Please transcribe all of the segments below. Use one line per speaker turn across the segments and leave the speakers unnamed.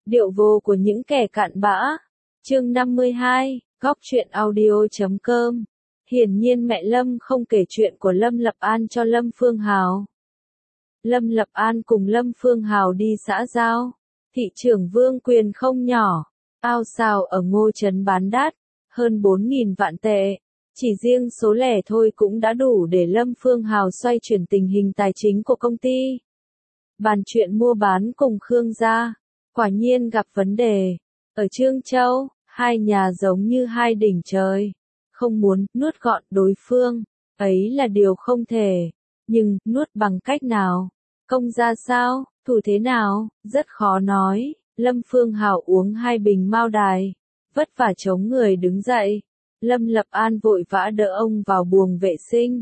Điệu vô của những kẻ cặn bã. Chương 52, góc truyện audio.com. Hiển nhiên mẹ Lâm không kể chuyện của Lâm Lập An cho Lâm Phương Hào. Lâm Lập An cùng Lâm Phương Hào đi xã giao. Thị trưởng Vương Quyền không nhỏ. Ao xào ở Ngô Trấn bán đắt. Hơn 4.000 vạn tệ. Chỉ riêng số lẻ thôi cũng đã đủ để Lâm Phương Hào xoay chuyển tình hình tài chính của công ty. Bàn chuyện mua bán cùng Khương gia. Quả nhiên gặp vấn đề. Ở Trương Châu, hai nhà giống như hai đỉnh trời. Không muốn nuốt gọn đối phương, ấy là điều không thể. Nhưng, nuốt bằng cách nào? Công ra sao? Thủ thế nào? Rất khó nói. Lâm Phương Hào uống 2 bình mao đài. Vất vả chống người đứng dậy. Lâm Lập An vội vã đỡ ông vào buồng vệ sinh.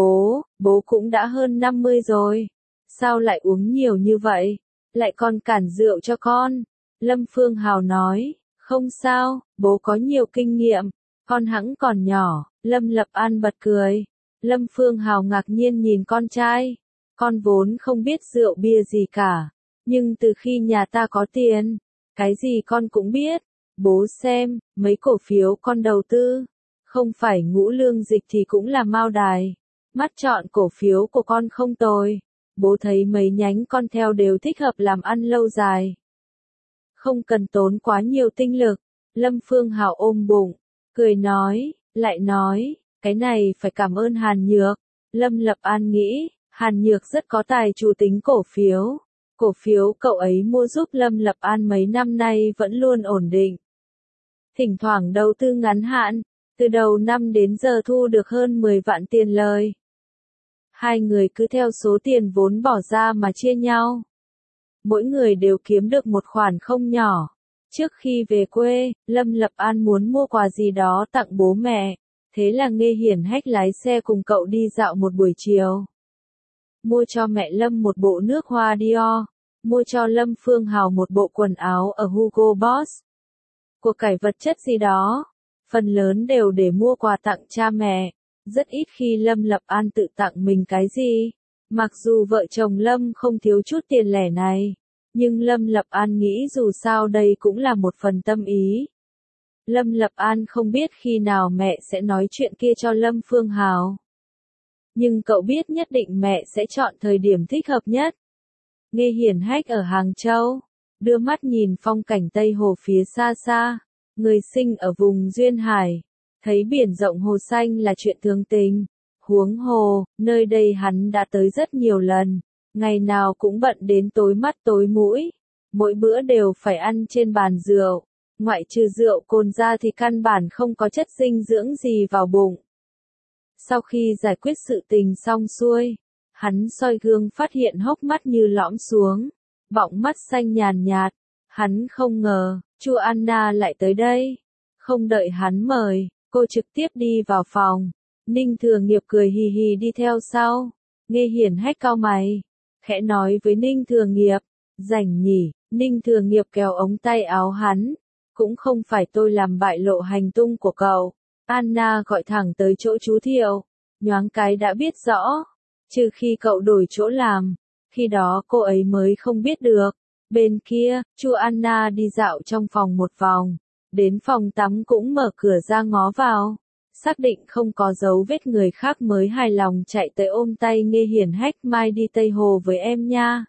Bố cũng đã hơn 50 rồi. Sao lại uống nhiều như vậy? Lại còn cản rượu cho con. Lâm Phương Hào nói, không sao, bố có nhiều kinh nghiệm, con hẵng còn nhỏ. Lâm Lập An bật cười. Lâm Phương Hào ngạc nhiên nhìn con trai. Con vốn không biết rượu bia gì cả, nhưng từ khi nhà ta có tiền, cái gì con cũng biết. Bố xem, mấy cổ phiếu con đầu tư, không phải Ngũ Lương Dịch thì cũng là Mao Đài. Mắt chọn cổ phiếu của con không tồi. Bố thấy mấy nhánh con theo đều thích hợp làm ăn lâu dài. Không cần tốn quá nhiều tinh lực. Lâm Phương Hào ôm bụng, cười nói, lại nói, cái này phải cảm ơn Hàn Nhược. Lâm Lập An nghĩ, Hàn Nhược rất có tài chủ tính cổ phiếu. Cổ phiếu cậu ấy mua giúp Lâm Lập An mấy năm nay vẫn luôn ổn định. Thỉnh thoảng đầu tư ngắn hạn, từ đầu năm đến giờ thu được hơn 10 vạn tiền lời. Hai người cứ theo số tiền vốn bỏ ra mà chia nhau. Mỗi người đều kiếm được một khoản không nhỏ. Trước khi về quê, Lâm Lập An muốn mua quà gì đó tặng bố mẹ. Thế là Nghê Hiển Hách lái xe cùng cậu đi dạo một buổi chiều. Mua cho mẹ Lâm một bộ nước hoa Dior. Mua cho Lâm Phương Hào một bộ quần áo ở Hugo Boss. Của cải vật chất gì đó. Phần lớn đều để mua quà tặng cha mẹ. Rất ít khi Lâm Lập An tự tặng mình cái gì. Mặc dù vợ chồng Lâm không thiếu chút tiền lẻ này, nhưng Lâm Lập An nghĩ dù sao đây cũng là một phần tâm ý. Lâm Lập An không biết khi nào mẹ sẽ nói chuyện kia cho Lâm Phương Hào. Nhưng cậu biết nhất định mẹ sẽ chọn thời điểm thích hợp nhất. Nghê Hiển Hách ở Hàng Châu, đưa mắt nhìn phong cảnh Tây Hồ phía xa xa. Người sinh ở vùng Duyên Hải, thấy biển rộng hồ xanh là chuyện thường tình. Huống hồ, nơi đây hắn đã tới rất nhiều lần, ngày nào cũng bận đến tối mắt tối mũi. Mỗi bữa đều phải ăn trên bàn rượu, ngoại trừ rượu cồn ra thì căn bản không có chất dinh dưỡng gì vào bụng. Sau khi giải quyết sự tình xong xuôi, hắn soi gương phát hiện hốc mắt như lõm xuống, bọng mắt xanh nhàn nhạt. Hắn không ngờ, Chu Anna lại tới đây. Không đợi hắn mời, cô trực tiếp đi vào phòng. Ninh Thừa Nghiệp cười hì hì đi theo sau. Nghê Hiển Hách cau mày, khẽ nói với Ninh Thừa Nghiệp, rảnh nhỉ. Ninh Thừa Nghiệp kéo ống tay áo hắn. Cũng không phải tôi làm bại lộ hành tung của cậu. Anna gọi thẳng tới chỗ chú Thiệu, nhoáng cái đã biết rõ. Trừ khi cậu đổi chỗ làm, khi đó cô ấy mới không biết được. Bên kia, Chu Anna đi dạo trong phòng một vòng, đến phòng tắm cũng mở cửa ra ngó vào. Xác định không có dấu vết người khác mới hài lòng chạy tới ôm tay Nghê Hiển Hách, mai đi Tây Hồ với em nha.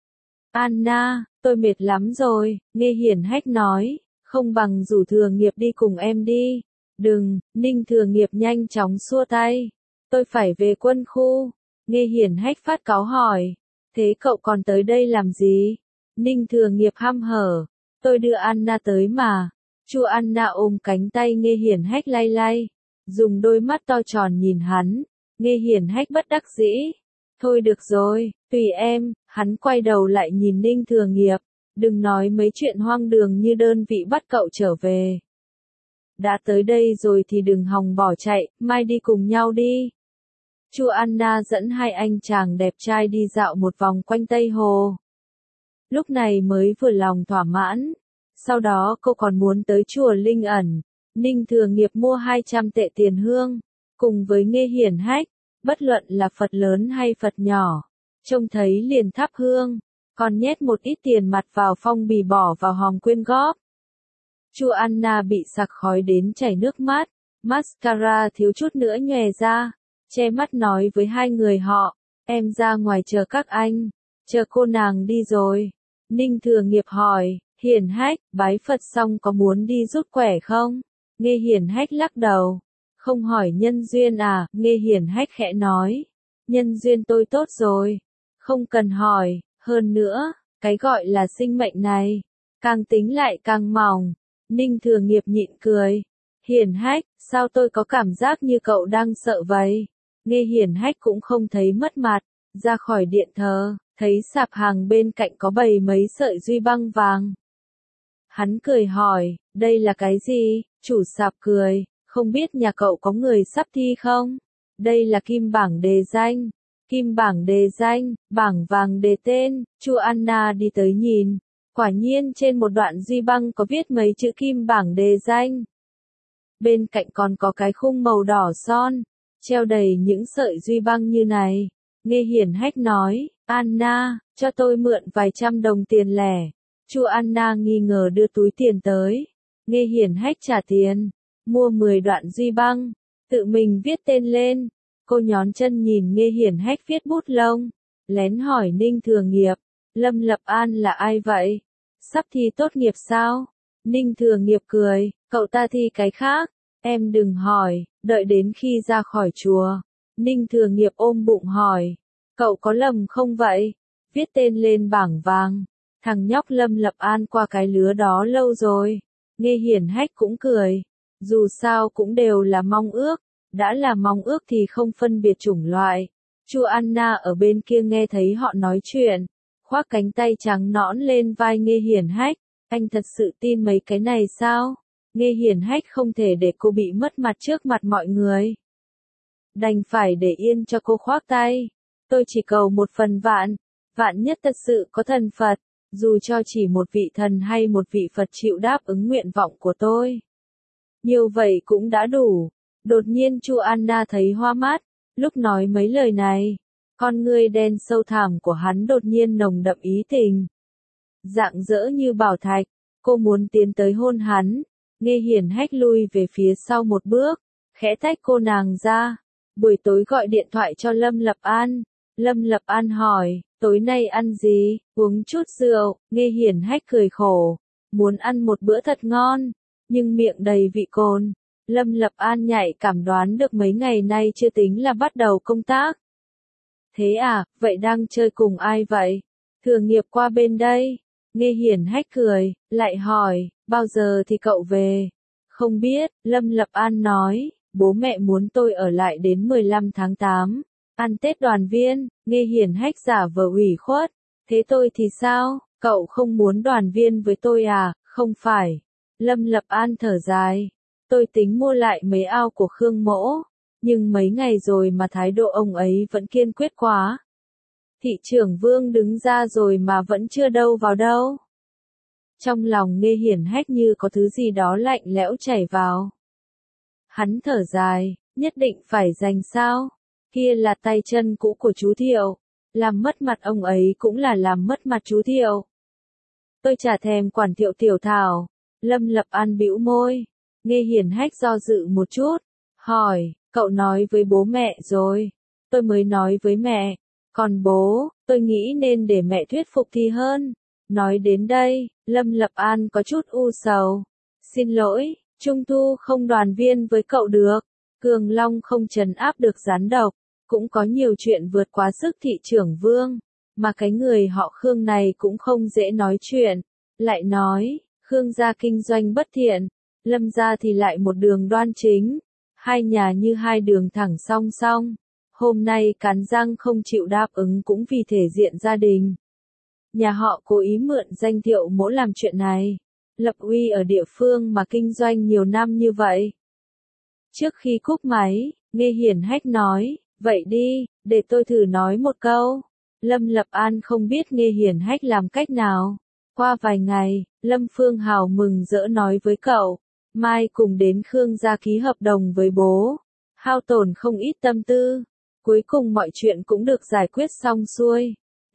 Anna, tôi mệt lắm rồi, Nghê Hiển Hách nói, không bằng rủ Thừa Nghiệp đi cùng em đi. Đừng, Ninh Thừa Nghiệp nhanh chóng xua tay. Tôi phải về quân khu. Nghê Hiển Hách phát cáu hỏi, thế cậu còn tới đây làm gì? Ninh Thừa Nghiệp hăm hở, tôi đưa Anna tới mà. Chu Anna ôm cánh tay Nghê Hiển Hách lay lay, dùng đôi mắt to tròn nhìn hắn. Nghê Hiển Hách bất đắc dĩ, thôi được rồi, tùy em. Hắn quay đầu lại nhìn Ninh Thừa Nghiệp, đừng nói mấy chuyện hoang đường như đơn vị bắt cậu trở về. Đã tới đây rồi thì đừng hòng bỏ chạy, mai đi cùng nhau đi. Chu Anna dẫn hai anh chàng đẹp trai đi dạo một vòng quanh Tây Hồ. Lúc này mới vừa lòng thỏa mãn. Sau đó cô còn muốn tới chùa Linh Ẩn. Ninh Thừa Nghiệp mua 200 tệ tiền hương, cùng với Nghê Hiển Hách, bất luận là Phật lớn hay Phật nhỏ, trông thấy liền thắp hương. còn nhét một ít tiền mặt vào phong bì bỏ vào hòm quyên góp. Chu Anna bị sặc khói đến chảy nước mắt, mascara thiếu chút nữa nhòe ra, che mắt nói với hai người họ, em ra ngoài chờ các anh, chờ cô nàng đi rồi. Ninh Thừa Nghiệp hỏi, Hiển Hách, bái Phật xong có muốn đi rút quẻ không? Nghe Hiển Hách lắc đầu, không hỏi nhân duyên à, Nghe Hiển Hách khẽ nói, nhân duyên tôi tốt rồi, không cần hỏi, hơn nữa, cái gọi là sinh mệnh này, càng tính lại càng mỏng. Ninh Thừa Nghiệp nhịn cười, Hiển Hách, sao tôi có cảm giác như cậu đang sợ vậy? Nghe Hiển Hách cũng không thấy mất mặt, ra khỏi điện thờ, thấy sạp hàng bên cạnh có bày mấy sợi duy băng vàng. Hắn cười hỏi, đây là cái gì? Chủ sạp cười, không biết nhà cậu có người sắp thi không? Đây là kim bảng đề danh. Kim bảng đề danh, bảng vàng đề tên. Chu Anna đi tới nhìn, quả nhiên trên một đoạn duy băng có viết mấy chữ kim bảng đề danh. Bên cạnh còn có cái khung màu đỏ son, treo đầy những sợi duy băng như này. Nghe Hiển Hách nói, Anna, cho tôi mượn vài trăm đồng tiền lẻ. Chu Anna nghi ngờ đưa túi tiền tới. Nghe Hiển Hách trả tiền, mua 10 đoạn duy băng, tự mình viết tên lên. Cô nhón chân nhìn Nghe Hiển Hách viết bút lông, lén hỏi Ninh Thừa Nghiệp, Lâm Lập An là ai vậy? Sắp thi tốt nghiệp sao? Ninh Thừa Nghiệp cười, cậu ta thi cái khác, em đừng hỏi, đợi đến khi ra khỏi chùa. Ninh Thừa Nghiệp ôm bụng hỏi, cậu có lầm không vậy? Viết tên lên bảng vàng, thằng nhóc Lâm Lập An qua cái lứa đó lâu rồi. Nghe Hiển Hách cũng cười, dù sao cũng đều là mong ước, đã là mong ước thì không phân biệt chủng loại. Chu Anna ở bên kia nghe thấy họ nói chuyện, khoác cánh tay trắng nõn lên vai Nghe Hiển Hách, anh thật sự tin mấy cái này sao? Nghe Hiển Hách không thể để cô bị mất mặt trước mặt mọi người. Đành phải để yên cho cô khoác tay. Tôi chỉ cầu một phần vạn, vạn nhất thật sự có thần Phật, dù cho chỉ một vị thần hay một vị Phật chịu đáp ứng nguyện vọng của tôi. Nhiều vậy cũng đã đủ. Đột nhiên Chu Anna thấy hoa mắt, lúc nói mấy lời này, con ngươi đen sâu thẳm của hắn đột nhiên nồng đậm ý tình. Rạng rỡ như bảo thạch, cô muốn tiến tới hôn hắn. Nghe Hiển Hách lui về phía sau một bước, khẽ tách cô nàng ra. Buổi tối gọi điện thoại cho Lâm Lập An. Lâm Lập An hỏi, tối nay ăn gì? Uống chút rượu. Nghe Hiển Hách cười khổ, muốn ăn một bữa thật ngon, nhưng miệng đầy vị cồn. Lâm Lập An nhạy cảm đoán được mấy ngày nay chưa tính là bắt đầu công tác. Thế à, vậy đang chơi cùng ai vậy? Thừa Nghiệp qua bên đây. Nghe Hiển Hách cười, lại hỏi, bao giờ thì cậu về? Không biết, Lâm Lập An nói, bố mẹ muốn tôi ở lại đến 15 tháng 8, ăn Tết đoàn viên. Nghe Hiển Hách giả vờ ủy khuất, thế tôi thì sao? Cậu không muốn đoàn viên với tôi à? Không phải. Lâm Lập An thở dài, tôi tính mua lại mấy ao của Khương Mỗ, nhưng mấy ngày rồi mà thái độ ông ấy vẫn kiên quyết quá. Thị trưởng Vương đứng ra rồi mà vẫn chưa đâu vào đâu. Trong lòng Nghe Hiển Hách như có thứ gì đó lạnh lẽo chảy vào. Hắn thở dài, nhất định phải giành sao? Kia là tay chân cũ của chú Thiệu, làm mất mặt ông ấy cũng là làm mất mặt chú Thiệu. Tôi chả thèm quản Thiệu tiểu thảo. Lâm Lập An bĩu môi. Nghe Hiển Hách do dự một chút, hỏi, cậu nói với bố mẹ rồi? Tôi mới nói với mẹ, còn bố, tôi nghĩ nên để mẹ thuyết phục thì hơn. Nói đến đây, Lâm Lập An có chút u sầu. Xin lỗi, Trung Thu không đoàn viên với cậu được. Cường Long không trấn áp được gián độc, cũng có nhiều chuyện vượt quá sức thị trưởng Vương, mà cái người họ Khương này cũng không dễ nói chuyện. Lại nói, Khương gia kinh doanh bất thiện, Lâm gia thì lại một đường đoan chính, hai nhà như hai đường thẳng song song. Hôm nay cắn răng không chịu đáp ứng cũng vì thể diện gia đình. Nhà họ cố ý mượn danh Thiệu Mỗ làm chuyện này, lập uy ở địa phương mà kinh doanh nhiều năm như vậy. Trước khi cúp máy, Nghe Hiển Hách nói, vậy đi, để tôi thử nói một câu. Lâm Lập An không biết Nghe Hiển Hách làm cách nào. Qua vài ngày, Lâm Phương Hào mừng rỡ nói với cậu, mai cùng đến Khương gia ký hợp đồng với bố. Hao tổn không ít tâm tư. Cuối cùng mọi chuyện cũng được giải quyết xong xuôi.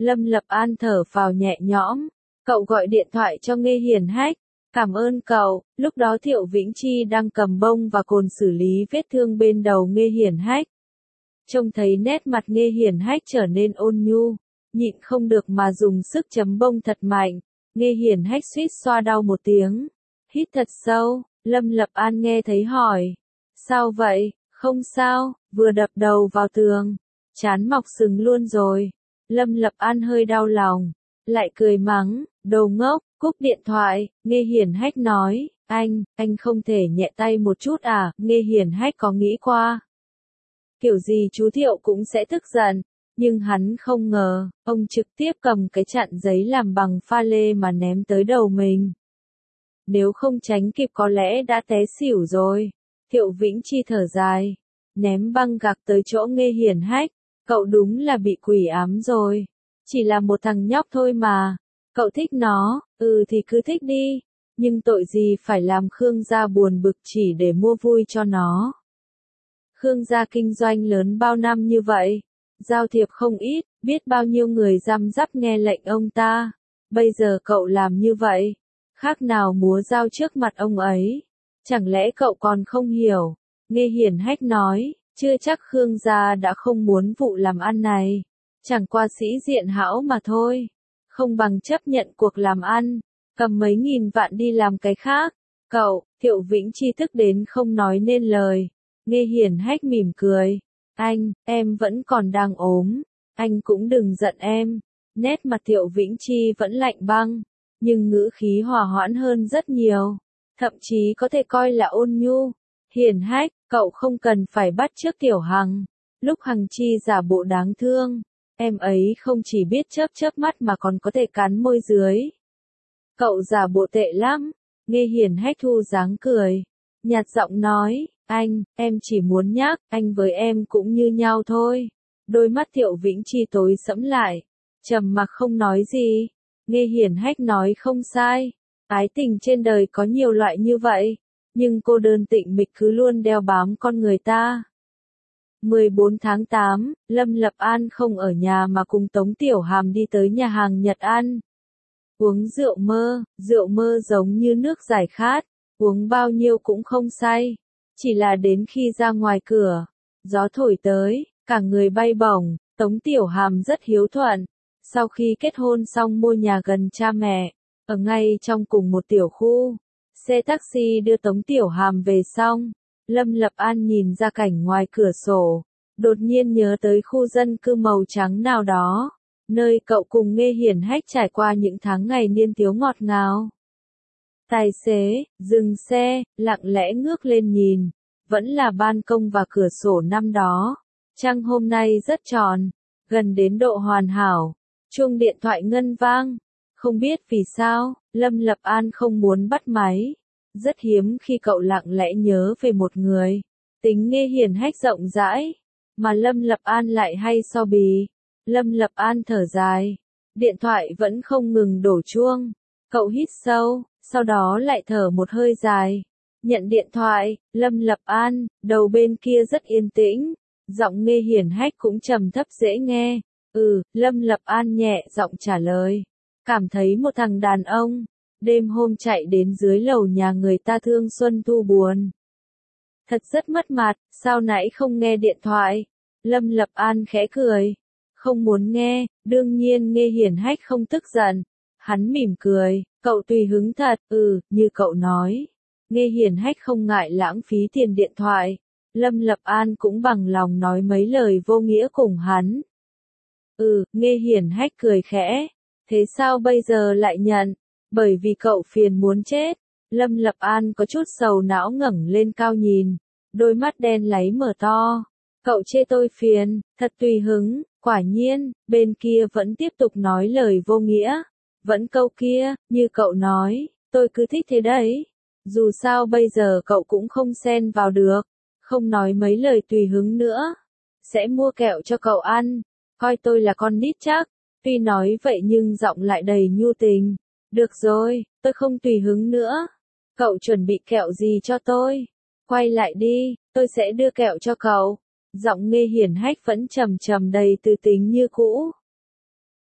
Lâm Lập An thở phào nhẹ nhõm. Cậu gọi điện thoại cho Nghê Hiển Hách. Cảm ơn cậu. Lúc đó Thiệu Vĩnh Chi đang cầm bông và cồn xử lý vết thương bên đầu Nghê Hiển Hách. Trông thấy nét mặt Nghê Hiển Hách trở nên ôn nhu, nhịn không được mà dùng sức chấm bông thật mạnh. Nghê Hiển Hách suýt xoa đau một tiếng. Hít thật sâu, Lâm Lập An nghe thấy hỏi. Sao vậy? Không sao, vừa đập đầu vào tường. Trán mọc sừng luôn rồi. Lâm Lập An hơi đau lòng. Lại cười mắng, đồ ngốc, cúp điện thoại. Nghê Hiển Hách nói, anh không thể nhẹ tay một chút à? Nghê Hiển Hách có nghĩ qua. Kiểu gì chú Thiệu cũng sẽ tức giận. Nhưng hắn không ngờ, ông trực tiếp cầm cái chặn giấy làm bằng pha lê mà ném tới đầu mình. Nếu không tránh kịp có lẽ đã té xỉu rồi. Thiệu Vĩnh Chi thở dài, ném băng gạc tới chỗ Nghê Hiển Hách. Cậu đúng là bị quỷ ám rồi. Chỉ là một thằng nhóc thôi mà. Cậu thích nó, thì cứ thích đi. Nhưng tội gì phải làm Khương gia buồn bực chỉ để mua vui cho nó. Khương gia kinh doanh lớn bao năm như vậy. Giao thiệp không ít, biết bao nhiêu người răm rắp nghe lệnh ông ta. Bây giờ cậu làm như vậy. Khác nào múa dao trước mặt ông ấy. Chẳng lẽ cậu còn không hiểu? Nghê Hiển Hách nói, chưa chắc Khương gia đã không muốn vụ làm ăn này. Chẳng qua sĩ diện hão mà thôi. Không bằng chấp nhận cuộc làm ăn, cầm mấy nghìn vạn đi làm cái khác. Cậu, Thiệu Vĩnh Chi tức đến không nói nên lời. Nghê Hiển Hách mỉm cười. Em vẫn còn đang ốm. Anh cũng đừng giận em. Nét mặt Thiệu Vĩnh Chi vẫn lạnh băng, nhưng ngữ khí hòa hoãn hơn rất nhiều. Thậm chí có thể coi là ôn nhu. Hiển Hách, cậu không cần phải bắt chước Tiểu Hằng. Lúc Hằng Chi giả bộ đáng thương, em ấy không chỉ biết chớp chớp mắt mà còn có thể cắn môi dưới. Cậu giả bộ tệ lắm. Nghê Hiển Hách thu dáng cười, nhạt giọng nói, em chỉ muốn nhắc, anh với em cũng như nhau thôi. Đôi mắt Thiệu Vĩnh Chi tối sẫm lại, trầm mặc không nói gì. Nghê Hiển Hách nói không sai. Ái tình trên đời có nhiều loại như vậy, nhưng cô đơn tịnh mịch cứ luôn đeo bám con người ta. 14 tháng 8, Lâm Lập An không ở nhà mà cùng Tống Tiểu Hàm đi tới nhà hàng Nhật ăn. Uống rượu mơ giống như nước giải khát, uống bao nhiêu cũng không say. Chỉ là đến khi ra ngoài cửa, gió thổi tới, cả người bay bổng. Tống Tiểu Hàm rất hiếu thuận. Sau khi kết hôn xong mua nhà gần cha mẹ, ở ngay trong cùng một tiểu khu. Xe taxi đưa Tống Tiểu Hàm về xong, Lâm Lập An nhìn ra cảnh ngoài cửa sổ, đột nhiên nhớ tới khu dân cư màu trắng nào đó, nơi cậu cùng Nghê Hiển Hách trải qua những tháng ngày niên thiếu ngọt ngào. Tài xế, dừng xe, lặng lẽ ngước lên nhìn, vẫn là ban công và cửa sổ năm đó. Trăng hôm nay rất tròn, gần đến độ hoàn hảo. Chuông điện thoại ngân vang. Không biết vì sao, Lâm Lập An không muốn bắt máy. Rất hiếm khi cậu lặng lẽ nhớ về một người. Tính Nghê Hiển Hách rộng rãi, mà Lâm Lập An lại hay so bì. Lâm Lập An thở dài. Điện thoại vẫn không ngừng đổ chuông. Cậu hít sâu, sau đó lại thở một hơi dài. Nhận điện thoại, Lâm Lập An, đầu bên kia rất yên tĩnh. Giọng Nghê Hiển Hách cũng trầm thấp dễ nghe. Lâm Lập An nhẹ giọng trả lời. Cảm thấy một thằng đàn ông, đêm hôm chạy đến dưới lầu nhà người ta thương Xuân Thu buồn. Thật rất mất mặt, sao nãy không nghe điện thoại? Lâm Lập An khẽ cười. Không muốn nghe, đương nhiên Nghê Hiển Hách không tức giận. Hắn mỉm cười, cậu tùy hứng thật, như cậu nói. Nghê Hiển Hách không ngại lãng phí tiền điện thoại. Lâm Lập An cũng bằng lòng nói mấy lời vô nghĩa cùng hắn. Nghê Hiển Hách cười khẽ. Thế sao bây giờ lại nhận? Bởi vì cậu phiền muốn chết. Lâm Lập An có chút sầu não ngẩng lên cao nhìn. Đôi mắt đen láy mở to. Cậu chê tôi phiền, thật tùy hứng. Quả nhiên, bên kia vẫn tiếp tục nói lời vô nghĩa. Vẫn câu kia, như cậu nói, tôi cứ thích thế đấy. Dù sao bây giờ cậu cũng không xen vào được. Không nói mấy lời tùy hứng nữa. Sẽ mua kẹo cho cậu ăn. Coi tôi là con nít chắc. Tuy nói vậy nhưng giọng lại đầy nhu tình. Được rồi, tôi không tùy hứng nữa. Cậu chuẩn bị kẹo gì cho tôi? Quay lại đi, tôi sẽ đưa kẹo cho cậu. Giọng Nghê Hiển Hách vẫn trầm trầm đầy từ tính như cũ.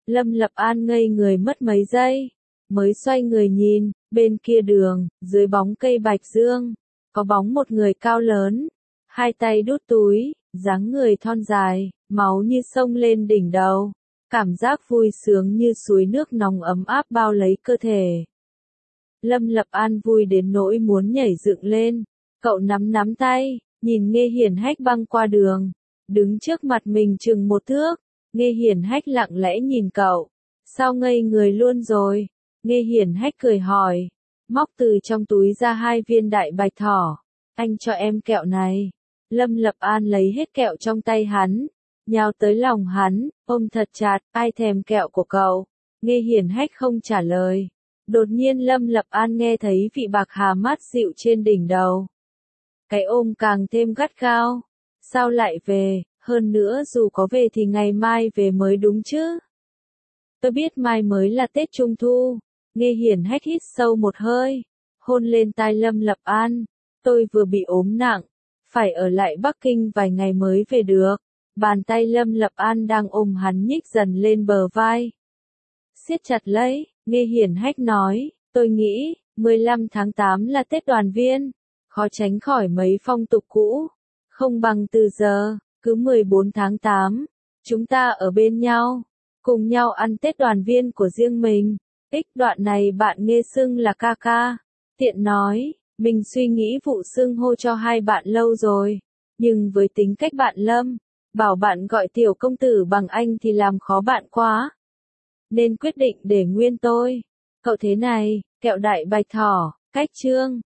Lâm Lập An ngây người mất mấy giây, mới xoay người nhìn, bên kia đường, dưới bóng cây bạch dương, có bóng một người cao lớn, hai tay đút túi, dáng người thon dài, máu như sông lên đỉnh đầu, cảm giác vui sướng như suối nước nóng ấm áp bao lấy cơ thể. Lâm Lập An vui đến nỗi muốn nhảy dựng lên, cậu nắm tay, nhìn Nghe Hiển Hách băng qua đường, đứng trước mặt mình chừng một thước, Nghe Hiển Hách lặng lẽ nhìn cậu, sao ngây người luôn rồi, Nghe Hiển Hách cười hỏi, móc từ trong túi ra 2 viên đại bạch thỏ, anh cho em kẹo này. Lâm Lập An lấy hết kẹo trong tay hắn, nhào tới lòng hắn, ôm thật chặt, ai thèm kẹo của cậu, Nghe Hiển Hách không trả lời. Đột nhiên Lâm Lập An nghe thấy vị bạc hà mát dịu trên đỉnh đầu. Cái ôm càng thêm gắt gao. Sao lại về, hơn nữa dù có về thì ngày mai về mới đúng chứ. Tôi biết mai mới là Tết Trung Thu. Nghe Hiển Hách hít sâu một hơi, hôn lên tai Lâm Lập An. Tôi vừa bị ốm nặng, phải ở lại Bắc Kinh vài ngày mới về được. Bàn tay Lâm Lập An đang ôm hắn nhích dần lên bờ vai. Siết chặt lấy, Nghe Hiển Hách nói, tôi nghĩ, 15 tháng 8 là Tết đoàn viên, khó tránh khỏi mấy phong tục cũ, không bằng từ giờ, cứ 14 tháng 8, chúng ta ở bên nhau, cùng nhau ăn Tết đoàn viên của riêng mình. Đoạn này bạn nghe xưng là ca ca, tiện nói, mình suy nghĩ vụ xưng hô cho hai bạn lâu rồi, nhưng với tính cách bạn Lâm, bảo bạn gọi tiểu công tử bằng anh thì làm khó bạn quá. Nên quyết định để nguyên tôi. Cậu thế này, kẹo đại bạch thỏ, cách chương.